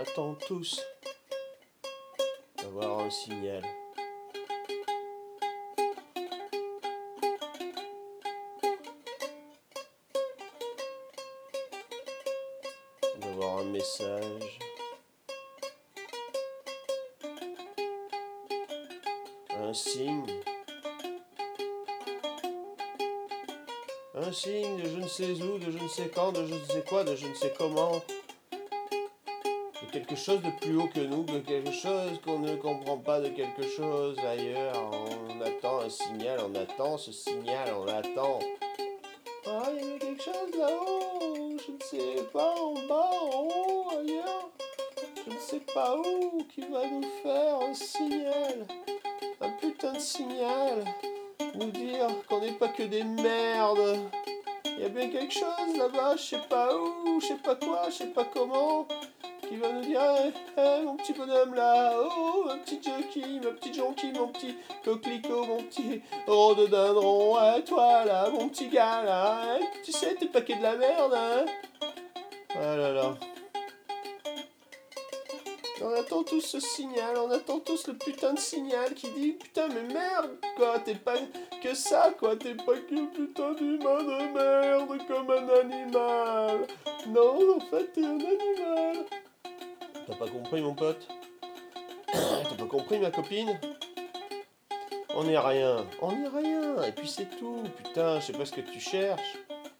attend tous d'avoir un signal. D'avoir un message. Un signe. Un signe de je ne sais où, de je ne sais quand, de je ne sais quoi, de je ne sais comment. De quelque chose de plus haut que nous, de quelque chose qu'on ne comprend pas, de quelque chose ailleurs. On attend un signal, on attend ce signal, on attend. Ah, il y avait quelque chose là-haut, je ne sais pas, en bas, en haut, ailleurs. Je ne sais pas où, qui va nous faire un signal. Un putain de signal. Nous dire qu'on n'est pas que des merdes. Il y a bien quelque chose là-bas, je sais pas où, je sais pas quoi, je sais pas comment, qui va nous dire hey, mon petit bonhomme là, oh, ma petite jockey, ma petite jonquille, mon petit coquelicot, mon petit rhododendron, toi là, mon petit gars là, tu sais, t'es pas que de la merde, hein. Ah là là. On attend tous ce signal, on attend tous le putain de signal qui dit putain mais merde quoi, t'es pas que ça quoi, t'es pas que putain d'humain de merde comme un animal. Non, en fait t'es un animal. T'as pas compris mon pote? T'as pas compris ma copine? On n'est rien, et puis c'est tout, putain, je sais pas ce que tu cherches.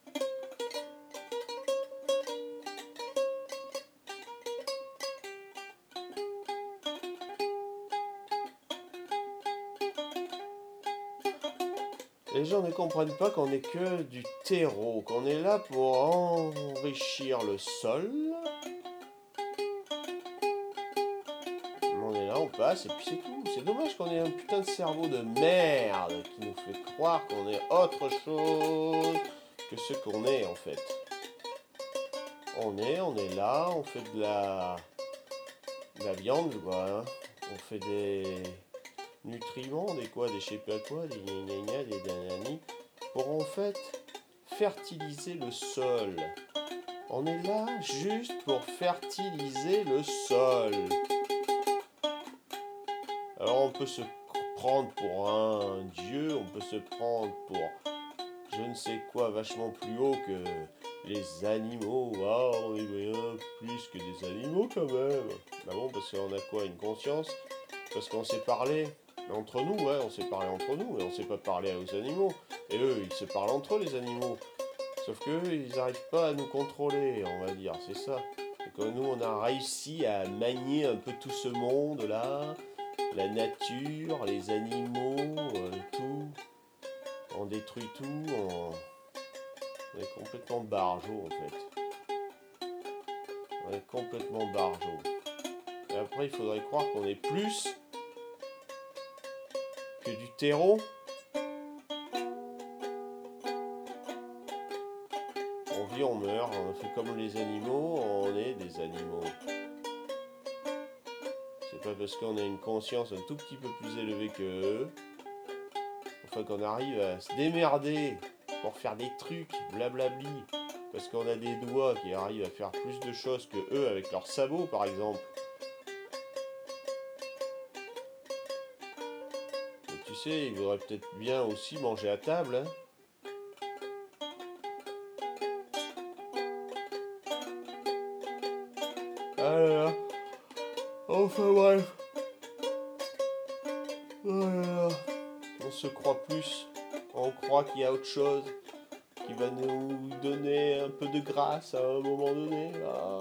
Les gens ne comprennent pas qu'on n'est que du terreau, qu'on est là pour enrichir le sol. On est là, on passe et puis c'est tout. C'est dommage qu'on ait un putain de cerveau de merde qui nous fait croire qu'on est autre chose que ce qu'on est en fait. On est là, on fait de la viande quoi. Hein. On fait des nutriments, des je sais pas quoi, des gna des danani, pour en fait fertiliser le sol. On est là juste pour fertiliser le sol. Alors on peut se prendre pour un dieu, on peut se prendre pour je ne sais quoi vachement plus haut que les animaux. Ah, on est bien plus que des animaux quand même. Bah bon, parce qu'on a quoi, une conscience? Parce qu'on sait parler entre nous, ouais, on sait parler entre nous, et on sait pas parler aux animaux. Et eux, ils se parlent entre eux, les animaux. Sauf qu'eux, ils n'arrivent pas à nous contrôler, on va dire, c'est ça. Et que nous, on a réussi à manier un peu tout ce monde-là, la nature, les animaux, tout. On détruit tout, on est complètement barjot, en fait. On est complètement barjot. Et après, il faudrait croire qu'on est plus que du terreau. On vit, on meurt, on fait comme les animaux, on est des animaux. C'est pas parce qu'on a une conscience un tout petit peu plus élevée que eux, enfin qu'on arrive à se démerder pour faire des trucs, blablabli, parce qu'on a des doigts qui arrivent à faire plus de choses que eux avec leurs sabots par exemple. Et tu sais, il vaudrait peut-être bien aussi manger à table, hein. Ah là là. Enfin bref. Oh là là. On se croit plus. On croit qu'il y a autre chose qui va nous donner un peu de grâce à un moment donné. Ah.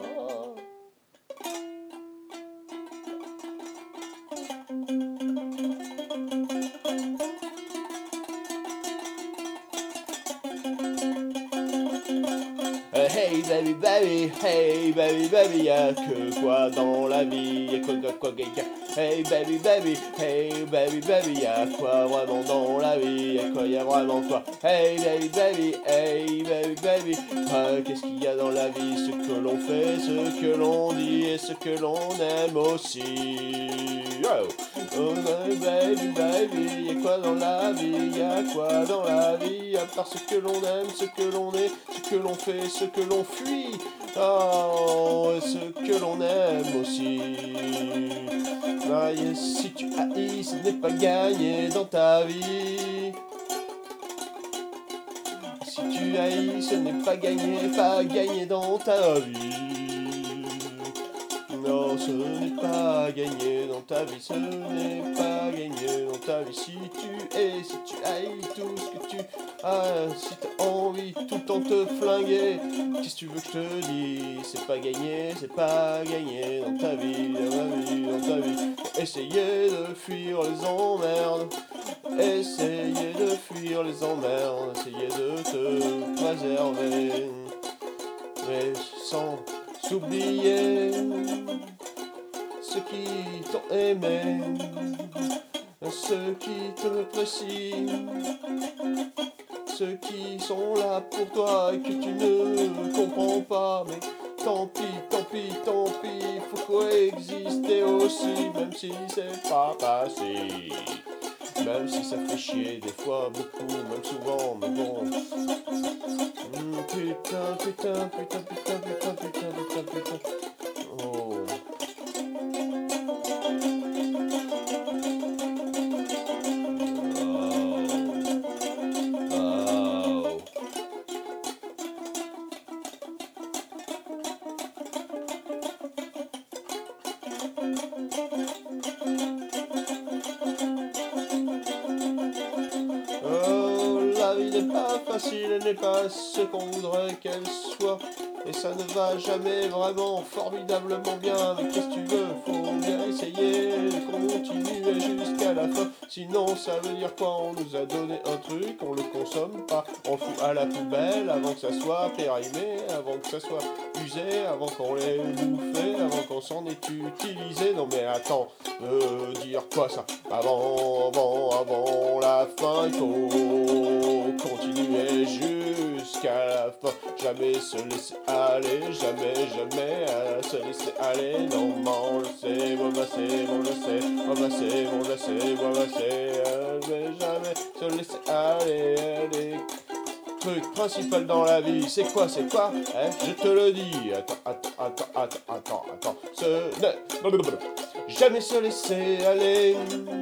Hey baby baby, hey baby baby, y'a que quoi dans la vie, y'a quoi, hey baby baby, hey baby baby, y'a quoi vraiment dans la vie, y'a vraiment quoi, hey baby baby, hey baby baby, qu'est-ce qu'il y a dans la vie, ce que l'on fait, ce que l'on dit et ce que l'on aime aussi. Oh baby baby, y'a quoi dans la vie, y'a quoi dans la vie, à part ce que l'on aime, ce que l'on est, ce que l'on fait, ce que l'on fuit. Oh, et ce que l'on aime aussi. Et si tu haïs, ce n'est pas gagné dans ta vie. Si tu haïs, ce n'est pas gagné dans ta vie. Non, ce n'est pas gagné dans ta vie, ce n'est pas gagné dans ta vie. Si tu haïs tout ce que tu as, si t'as envie tout le temps te flinguer, qu'est-ce que tu veux que je te dise? C'est pas gagné dans ta vie, dans ta vie. Essayez de fuir les emmerdes, essayez de fuir les emmerdes, essayez de te préserver, mais sans s'oublier ceux qui t'ont aimé, ceux qui te apprécient, ceux qui sont là pour toi et que tu ne comprends pas. Mais tant pis, faut coexister aussi, même si c'est pas facile. Même si ça fait chier des fois, beaucoup, même souvent, mais bon. Putain. Oh. La vie n'est pas facile, elle n'est pas ce qu'on voudrait qu'elle soit. Et ça ne va jamais vraiment formidablement bien. Mais qu'est-ce que tu veux, faut bien essayer de continuer jusqu'à la fin. Sinon ça veut dire quoi? On nous a donné un truc, on le consomme pas, on le fout à la poubelle avant que ça soit périmé, avant que ça soit usé, avant qu'on l'ait bouffé, avant qu'on s'en ait utilisé. Non mais attends, dire quoi ça? Avant la fin, il faut continuer jusqu'à la fin. Jamais se laisser aller, jamais se laisser aller. Non, on le sait, jamais se laisser aller. Truc principal dans la vie, c'est quoi, je te le dis. Attends. Jamais se laisser aller.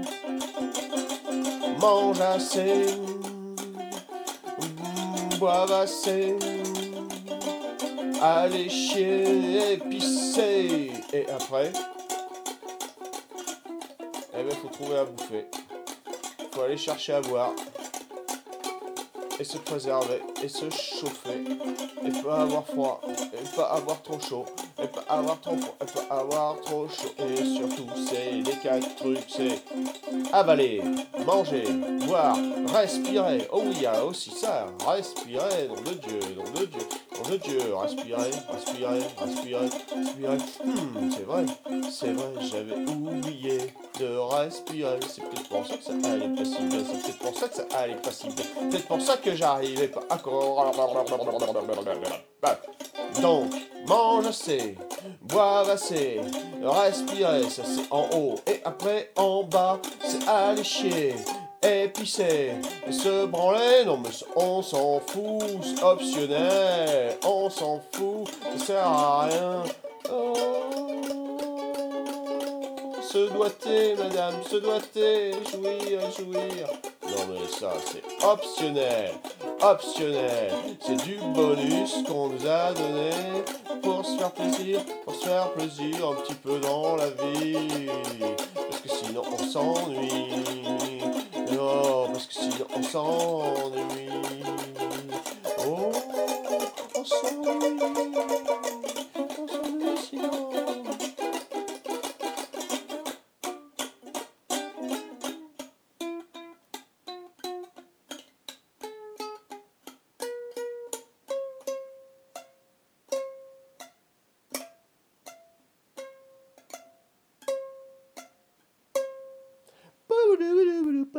Mange assez, boire assez, aller chier, pisser. Et après, faut trouver à bouffer. Faut aller chercher à boire. Et se préserver, et se chauffer, et pas avoir froid, et pas avoir trop chaud, et pas avoir trop froid, et pas avoir trop chaud. Et surtout, c'est les 4 trucs, c'est avaler, manger, boire, respirer. Oh oui, il y a aussi ça, respirer, nom de Dieu, respirer. C'est vrai, j'avais oublié de respirer. C'est peut-être pour ça que ça allait pas si bien, peut-être pour ça que j'arrivais pas à... Donc, mange assez, boire assez, respirer, ça c'est en haut. Et après, en bas, c'est aller chier, et pisser, et se branler. Non mais on s'en fout, c'est optionnel, on s'en fout, ça sert à rien. Oh, se doiter, madame, se doiter, jouir. Non mais ça c'est optionnel, c'est du bonus qu'on nous a donné pour se faire plaisir, un petit peu dans la vie, parce que sinon on s'ennuie, non, parce que sinon on s'ennuie, oh, on s'ennuie sinon.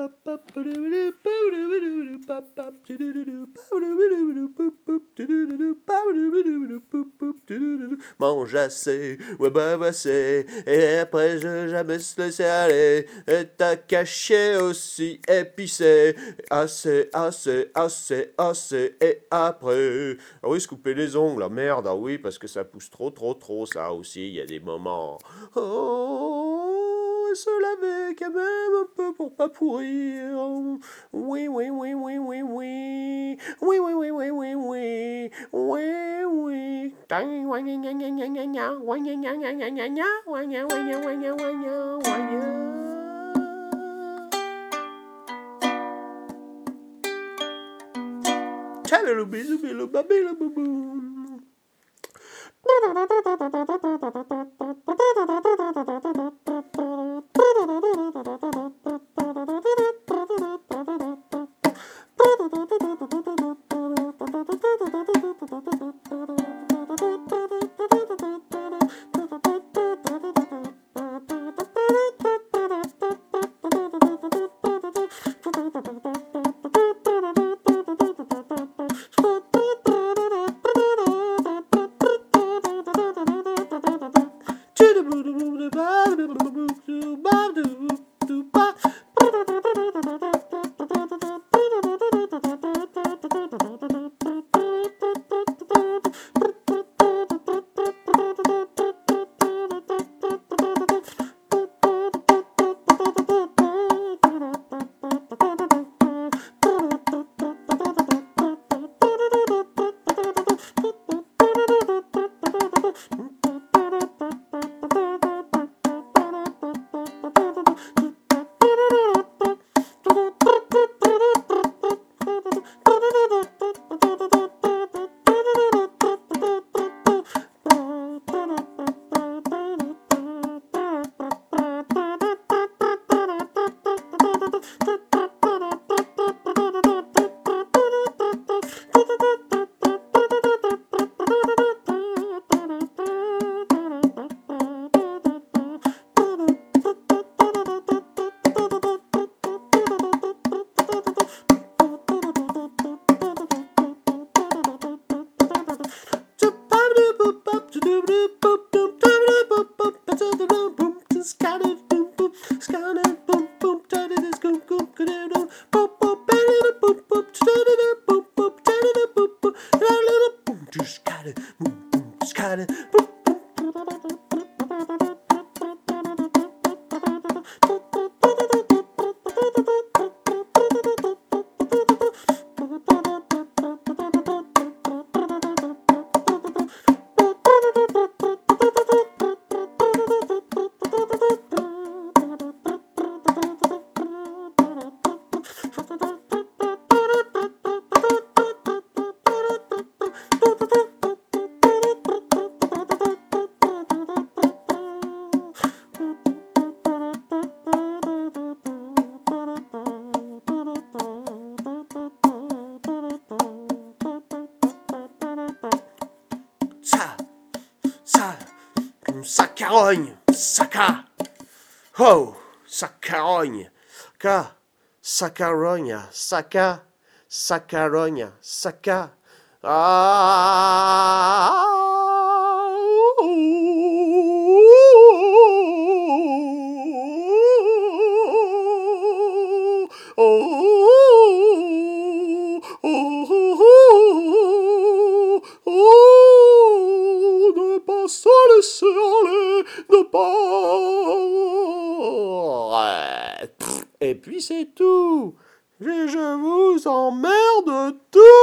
Mange assez, ouais bah c'est, et après je jamais se laisser aller, et t'as caché aussi épicé, assez, assez, assez, assez, et après, ah oui, se couper les ongles, la merde, ah oui, parce que ça pousse trop, trop, trop, ça aussi, il y a des moments, oh, se laver quand même un peu pour pas pourrir, oui, oui, oui, oui, oui, oui, oui, oui, oui, oui, oui, oui, oui, oui. Tchalalo bisou bilo babilo boum. Ça carogne, ça ca. Oh, ça carogne, ça carogne, ça carogne, ça ca. Ah. Ne pas se laisser aller, ne pas. Et puis c'est tout. Je vous emmerde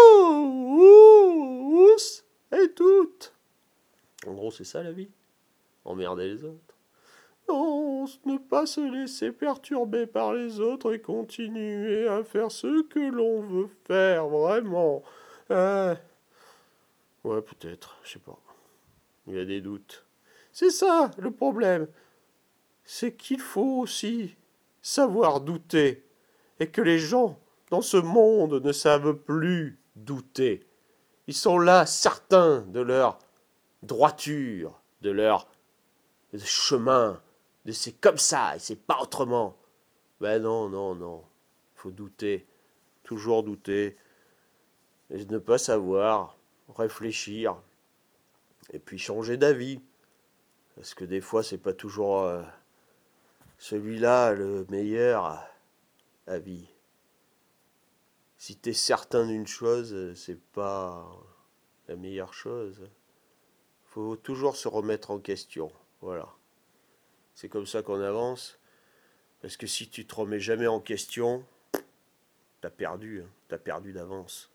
tous et toutes. En gros, c'est ça la vie. Emmerder les autres. Non, ne pas se laisser perturber par les autres et continuer à faire ce que l'on veut faire, vraiment. Ouais, peut-être, je sais pas. Il y a des doutes. C'est ça, le problème. C'est qu'il faut aussi savoir douter. Et que les gens, dans ce monde, ne savent plus douter. Ils sont là, certains de leur droiture, de leur chemin, de c'est comme ça et c'est pas autrement. Ben non. faut douter, toujours douter, et ne pas savoir, réfléchir, et puis changer d'avis. Parce que des fois, c'est pas toujours celui-là le meilleur avis. Si tu es certain d'une chose, c'est pas la meilleure chose. Faut toujours se remettre en question. Voilà. C'est comme ça qu'on avance. Parce que si tu te remets jamais en question, t'as perdu d'avance.